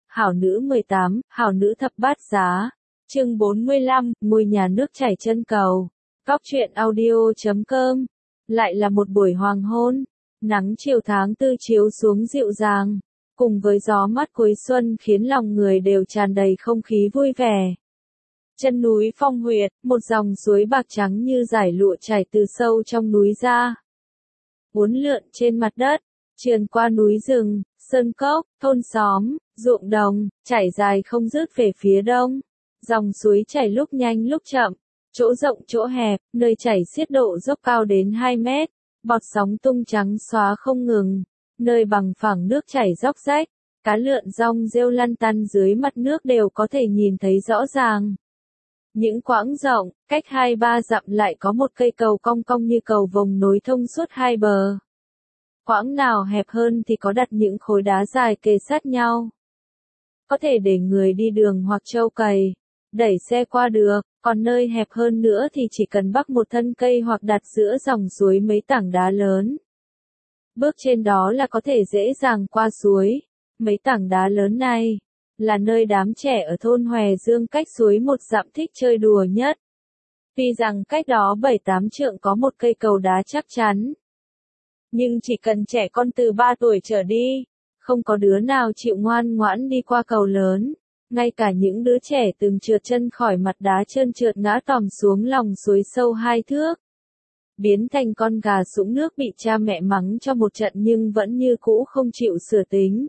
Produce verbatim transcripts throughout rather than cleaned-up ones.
Hảo nữ mười tám, hảo nữ thập bát giá. Chương bốn mươi lăm, ngôi nhà nước chảy chân cầu. Cóc truyện audio chấm com. Lại là một buổi hoàng hôn, nắng chiều tháng tư chiếu xuống dịu dàng, cùng với gió mát cuối xuân khiến lòng người đều tràn đầy không khí vui vẻ. Chân núi Phong Huyệt, một dòng suối bạc trắng như dải lụa chảy từ sâu trong núi ra, uốn lượn trên mặt đất, trườn qua núi rừng, sơn cốc, thôn xóm, ruộng đồng, chảy dài không dứt về phía đông. Dòng suối chảy lúc nhanh lúc chậm, chỗ rộng chỗ hẹp, nơi chảy xiết độ dốc cao đến hai mét, bọt sóng tung trắng xóa không ngừng, nơi bằng phẳng nước chảy róc rách, cá lượn rong rêu lăn tăn dưới mặt nước đều có thể nhìn thấy rõ ràng. Những quãng rộng, cách hai ba dặm lại có một cây cầu cong cong như cầu vồng nối thông suốt hai bờ. Quãng nào hẹp hơn thì có đặt những khối đá dài kề sát nhau, có thể để người đi đường hoặc trâu cày đẩy xe qua được, còn nơi hẹp hơn nữa thì chỉ cần bắc một thân cây hoặc đặt giữa dòng suối mấy tảng đá lớn. Bước trên đó là có thể dễ dàng qua suối. Mấy tảng đá lớn này là nơi đám trẻ ở thôn Hòe Dương cách suối một dặm thích chơi đùa nhất. Tuy rằng cách đó bảy tám trượng có một cây cầu đá chắc chắn, nhưng chỉ cần trẻ con từ ba tuổi trở đi, không có đứa nào chịu ngoan ngoãn đi qua cầu lớn. Ngay cả những đứa trẻ từng trượt chân khỏi mặt đá trơn trượt ngã tòm xuống lòng suối sâu hai thước, biến thành con gà sũng nước bị cha mẹ mắng cho một trận nhưng vẫn như cũ không chịu sửa tính.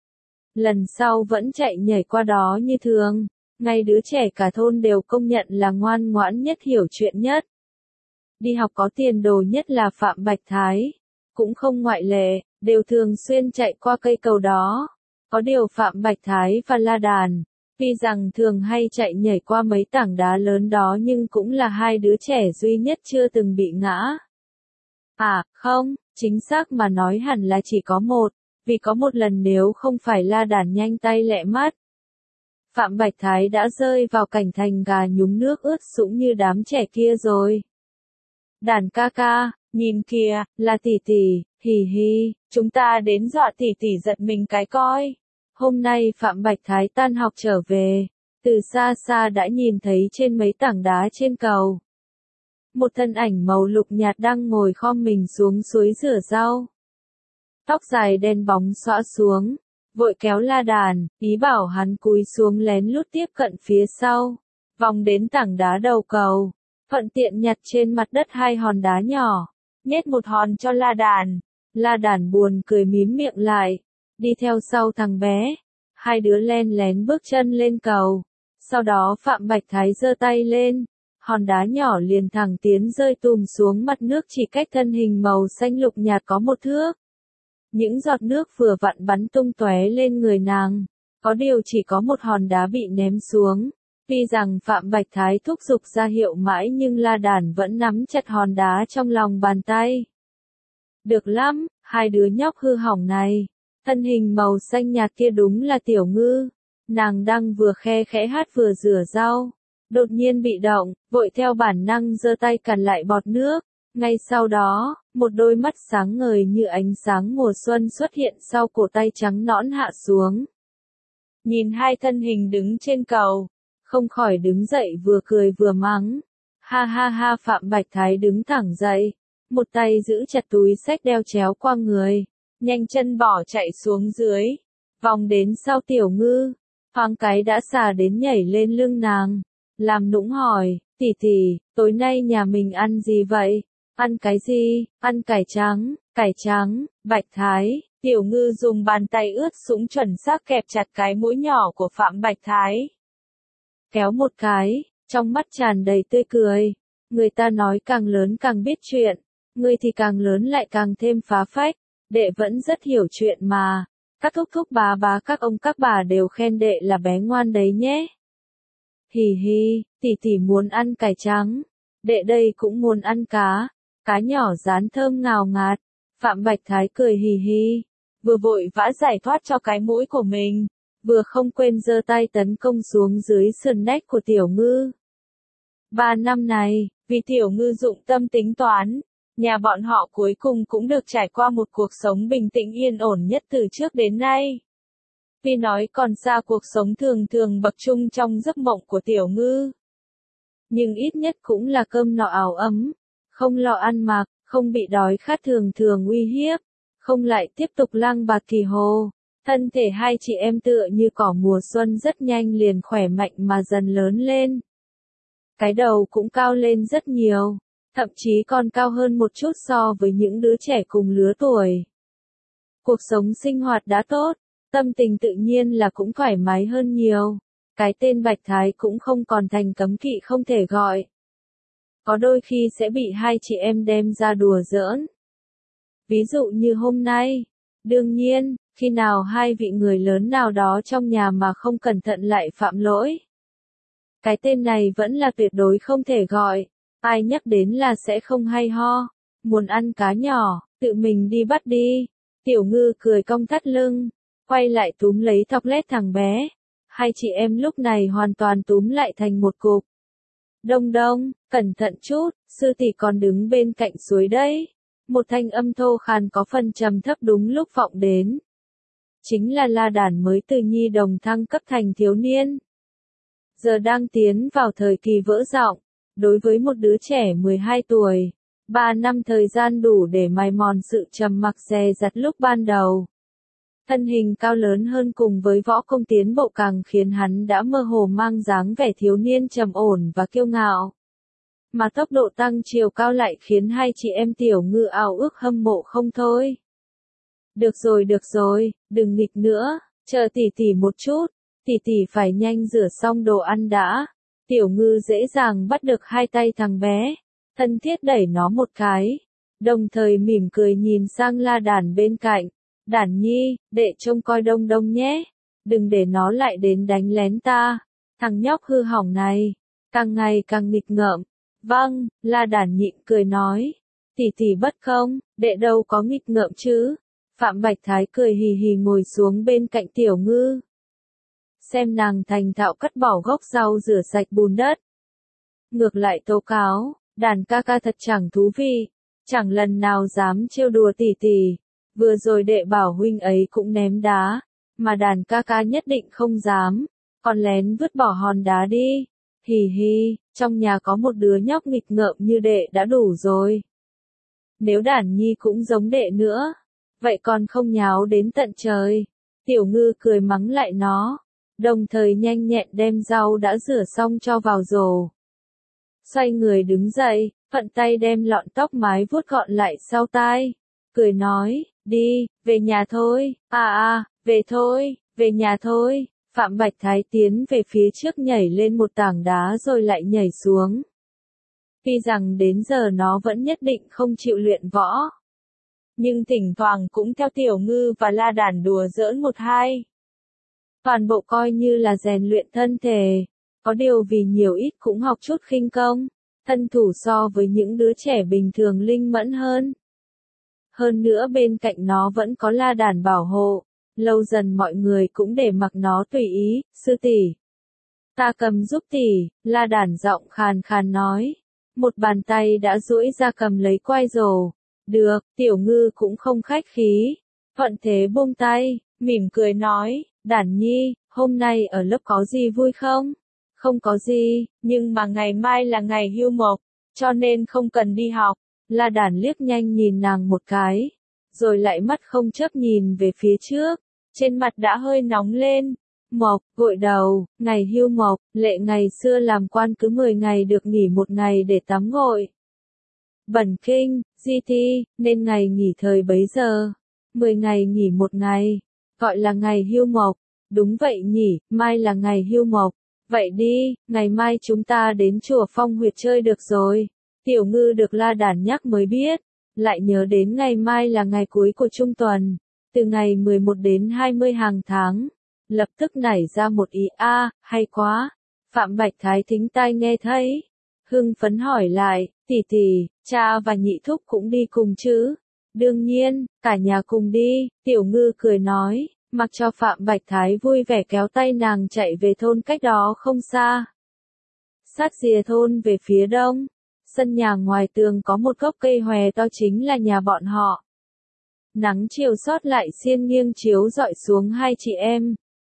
Lần sau vẫn chạy nhảy qua đó như thường. Ngay đứa trẻ cả thôn đều công nhận là ngoan ngoãn nhất, hiểu chuyện nhất, đi học có tiền đồ nhất là Phạm Bạch Thái, cũng không ngoại lệ, đều thường xuyên chạy qua cây cầu đó. Có điều Phạm Bạch Thái và La Đàn, tuy rằng thường hay chạy nhảy qua mấy tảng đá lớn đó nhưng cũng là hai đứa trẻ duy nhất chưa từng bị ngã. À, không, chính xác mà nói hẳn là chỉ có một, vì có một lần nếu không phải La Đàn nhanh tay lẹ mắt, Phạm Bạch Thái đã rơi vào cảnh thành gà nhúng nước ướt sũng như đám trẻ kia rồi. Đàn ca ca, nhìn kìa, là tỷ tỷ, hì hì, chúng ta đến dọa tỷ tỷ giật mình cái coi. Hôm nay Phạm Bạch Thái tan học trở về, từ xa xa đã nhìn thấy trên mấy tảng đá trên cầu, một thân ảnh màu lục nhạt đang ngồi khom mình xuống suối rửa rau. Tóc dài đen bóng xõa xuống, vội kéo La Đàn, ý bảo hắn cúi xuống lén lút tiếp cận phía sau, vòng đến tảng đá đầu cầu, thuận tiện nhặt trên mặt đất hai hòn đá nhỏ, nhét một hòn cho La Đàn. La Đàn buồn cười mím miệng lại, đi theo sau thằng bé. Hai đứa len lén bước chân lên cầu. Sau đó Phạm Bạch Thái giơ tay lên, hòn đá nhỏ liền thẳng tiến rơi tùm xuống mặt nước chỉ cách thân hình màu xanh lục nhạt có một thước. Những giọt nước vừa vặn bắn tung tóe lên người nàng, có điều chỉ có một hòn đá bị ném xuống. Tuy rằng Phạm Bạch Thái thúc giục ra hiệu mãi nhưng La Đàn vẫn nắm chặt hòn đá trong lòng bàn tay. Được lắm, hai đứa nhóc hư hỏng này. Thân hình màu xanh nhạt kia đúng là Tiểu Ngư. Nàng đang vừa khe khẽ hát vừa rửa rau, đột nhiên bị động, vội theo bản năng giơ tay cản lại bọt nước. Ngay sau đó, một đôi mắt sáng ngời như ánh sáng mùa xuân xuất hiện sau cổ tay trắng nõn hạ xuống. Nhìn hai thân hình đứng trên cầu, không khỏi đứng dậy vừa cười vừa mắng. Ha ha ha, Phạm Bạch Thái đứng thẳng dậy, một tay giữ chặt túi xách đeo chéo qua người, nhanh chân bỏ chạy xuống dưới, vòng đến sau Tiểu Ngư, thoáng cái đã xà đến nhảy lên lưng nàng, làm nũng hỏi, tỷ tỷ, tối nay nhà mình ăn gì vậy? Ăn cái gì? Ăn cải trắng, cải trắng. Bạch Thái, Tiểu Ngư dùng bàn tay ướt sũng chuẩn xác kẹp chặt cái mũi nhỏ của Phạm Bạch Thái. Kéo một cái, trong mắt tràn đầy tươi cười. Người ta nói càng lớn càng biết chuyện, người thì càng lớn lại càng thêm phá phách. Đệ vẫn rất hiểu chuyện mà. Các thúc thúc bá bá các ông các bà đều khen đệ là bé ngoan đấy nhé. Hì hì, tỷ tỷ muốn ăn cải trắng. Đệ đây cũng muốn ăn cá. Cá nhỏ rán thơm ngào ngạt. Phạm Bạch Thái cười hì hì, vừa vội vã giải thoát cho cái mũi của mình, vừa không quên giơ tay tấn công xuống dưới sườn nách của Tiểu Ngư. Ba năm này, vì Tiểu Ngư dụng tâm tính toán, nhà bọn họ cuối cùng cũng được trải qua một cuộc sống bình tĩnh yên ổn nhất từ trước đến nay. Vì nói còn xa cuộc sống thường thường bậc trung trong giấc mộng của Tiểu Ngư. Nhưng ít nhất cũng là cơm no áo ấm, không lo ăn mặc, không bị đói khát thường thường uy hiếp, không lại tiếp tục lang bạt kỳ hồ. Thân thể hai chị em tựa như cỏ mùa xuân rất nhanh liền khỏe mạnh mà dần lớn lên. Cái đầu cũng cao lên rất nhiều, thậm chí còn cao hơn một chút so với những đứa trẻ cùng lứa tuổi. Cuộc sống sinh hoạt đã tốt, tâm tình tự nhiên là cũng thoải mái hơn nhiều. Cái tên Bạch Thái cũng không còn thành cấm kỵ không thể gọi. Có đôi khi sẽ bị hai chị em đem ra đùa giỡn. Ví dụ như hôm nay. Đương nhiên, khi nào hai vị người lớn nào đó trong nhà mà không cẩn thận lại phạm lỗi. Cái tên này vẫn là tuyệt đối không thể gọi. Ai nhắc đến là sẽ không hay ho. Muốn ăn cá nhỏ, tự mình đi bắt đi. Tiểu Ngư cười cong thắt lưng, quay lại túm lấy thọc lét thằng bé. Hai chị em lúc này hoàn toàn túm lại thành một cục. Đông đông, cẩn thận chút, sư tỷ còn đứng bên cạnh suối đấy. Một thanh âm thô khàn có phần trầm thấp đúng lúc vọng đến. Chính là La Đản mới từ nhi đồng thăng cấp thành thiếu niên. Giờ đang tiến vào thời kỳ vỡ giọng. Đối với một đứa trẻ mười hai tuổi, ba năm thời gian đủ để mài mòn sự trầm mặc dè dặt lúc ban đầu. Thân hình cao lớn hơn cùng với võ công tiến bộ càng khiến hắn đã mơ hồ mang dáng vẻ thiếu niên trầm ổn và kiêu ngạo. Mà tốc độ tăng chiều cao lại khiến hai chị em Tiểu Ngư ao ước hâm mộ không thôi. Được rồi được rồi, đừng nghịch nữa, chờ tỷ tỷ một chút, tỷ tỷ phải nhanh rửa xong đồ ăn đã. Tiểu Ngư dễ dàng bắt được hai tay thằng bé, thân thiết đẩy nó một cái, đồng thời mỉm cười nhìn sang La Đản bên cạnh. Đản nhi, đệ trông coi đông đông nhé, đừng để nó lại đến đánh lén ta, thằng nhóc hư hỏng này, càng ngày càng nghịch ngợm. Vâng, La Đản nhịn cười nói, tỷ tỷ bất công, đệ đâu có nghịch ngợm chứ. Phạm Bạch Thái cười hì hì ngồi xuống bên cạnh Tiểu Ngư. Xem nàng thành thạo cắt bỏ gốc rau rửa sạch bùn đất. Ngược lại tố cáo, Đản ca ca thật chẳng thú vị, chẳng lần nào dám trêu đùa tỷ tỷ. Vừa rồi đệ bảo huynh ấy cũng ném đá, mà Đàn ca ca nhất định không dám, còn lén vứt bỏ hòn đá đi. Hì hì, trong nhà có một đứa nhóc nghịch ngợm như đệ đã đủ rồi. Nếu Đản nhi cũng giống đệ nữa, vậy còn không nháo đến tận trời. Tiểu Ngư cười mắng lại nó, đồng thời nhanh nhẹn đem rau đã rửa xong cho vào rổ. Xoay người đứng dậy, thuận tay đem lọn tóc mái vuốt gọn lại sau tai, cười nói, đi, về nhà thôi, à à, về thôi, về nhà thôi. Phạm Bạch Thái tiến về phía trước nhảy lên một tảng đá rồi lại nhảy xuống. Tuy rằng đến giờ nó vẫn nhất định không chịu luyện võ, nhưng thỉnh thoảng cũng theo Tiểu Ngư và La Đản đùa giỡn một hai. Toàn bộ coi như là rèn luyện thân thể, có điều vì nhiều ít cũng học chút khinh công, thân thủ so với những đứa trẻ bình thường linh mẫn hơn. Hơn nữa bên cạnh nó vẫn có La Đản bảo hộ, lâu dần mọi người cũng để mặc nó tùy ý. Sư tỷ, ta cầm giúp tỷ. La Đản giọng khàn khàn nói, một bàn tay đã duỗi ra cầm lấy quai rổ. Được, Tiểu Ngư cũng không khách khí, thuận thế buông tay, mỉm cười nói, Đản nhi, hôm nay ở lớp có gì vui không? Không có gì, nhưng mà ngày mai là ngày hưu mộc, cho nên không cần đi học. La Đản liếc nhanh nhìn nàng một cái, rồi lại mắt không chớp nhìn về phía trước, trên mặt đã hơi nóng lên. Mộc, gội đầu, ngày hưu mộc, lệ ngày xưa làm quan cứ mười ngày được nghỉ một ngày để tắm gội. Bẩn kinh, di thi, nên ngày nghỉ thời bấy giờ, mười ngày nghỉ một ngày, gọi là ngày hưu mộc. Đúng vậy nhỉ, mai là ngày hưu mộc. Vậy đi, ngày mai chúng ta đến chùa Phong Huyệt chơi được rồi. Tiểu Ngư được La Đản nhắc mới biết, lại nhớ đến ngày mai là ngày cuối của trung tuần, từ ngày mười một đến hai mươi hàng tháng, lập tức nảy ra một ý a, à, hay quá. Phạm Bạch Thái thính tai nghe thấy, hưng phấn hỏi lại, tỷ tỷ, cha và nhị thúc cũng đi cùng chứ? Đương nhiên, cả nhà cùng đi. Tiểu Ngư cười nói, mặc cho Phạm Bạch Thái vui vẻ kéo tay nàng chạy về thôn cách đó không xa. Sát rìa thôn về phía đông, sân nhà ngoài tường có một gốc cây hòe to chính là nhà bọn họ. Nắng chiều sót lại xiên nghiêng chiếu rọi xuống hai chị em,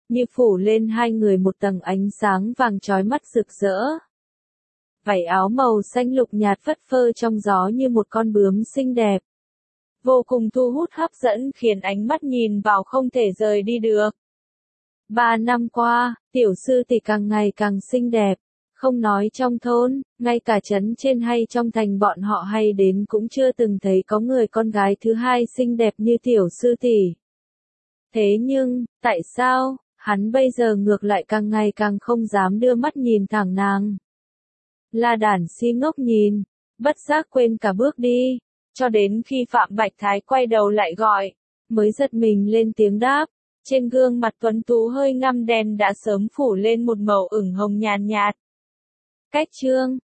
như phủ lên hai người một tầng ánh sáng vàng chói mắt rực rỡ. Vảy áo màu xanh lục nhạt phất phơ trong gió như một con bướm xinh đẹp. Vô cùng thu hút hấp dẫn khiến ánh mắt nhìn vào không thể rời đi được. Ba năm qua, tiểu sư tỷ càng ngày càng xinh đẹp. Không nói trong thôn, ngay cả trấn trên hay trong thành bọn họ hay đến cũng chưa từng thấy có người con gái thứ hai xinh đẹp như tiểu sư tỷ. Thế nhưng, tại sao, hắn bây giờ ngược lại càng ngày càng không dám đưa mắt nhìn thẳng nàng. La Đản si ngốc nhìn, bất giác quên cả bước đi, cho đến khi Phạm Bạch Thái quay đầu lại gọi, mới giật mình lên tiếng đáp, trên gương mặt tuấn tú hơi ngăm đen đã sớm phủ lên một màu ửng hồng nhàn nhạt. Cách chương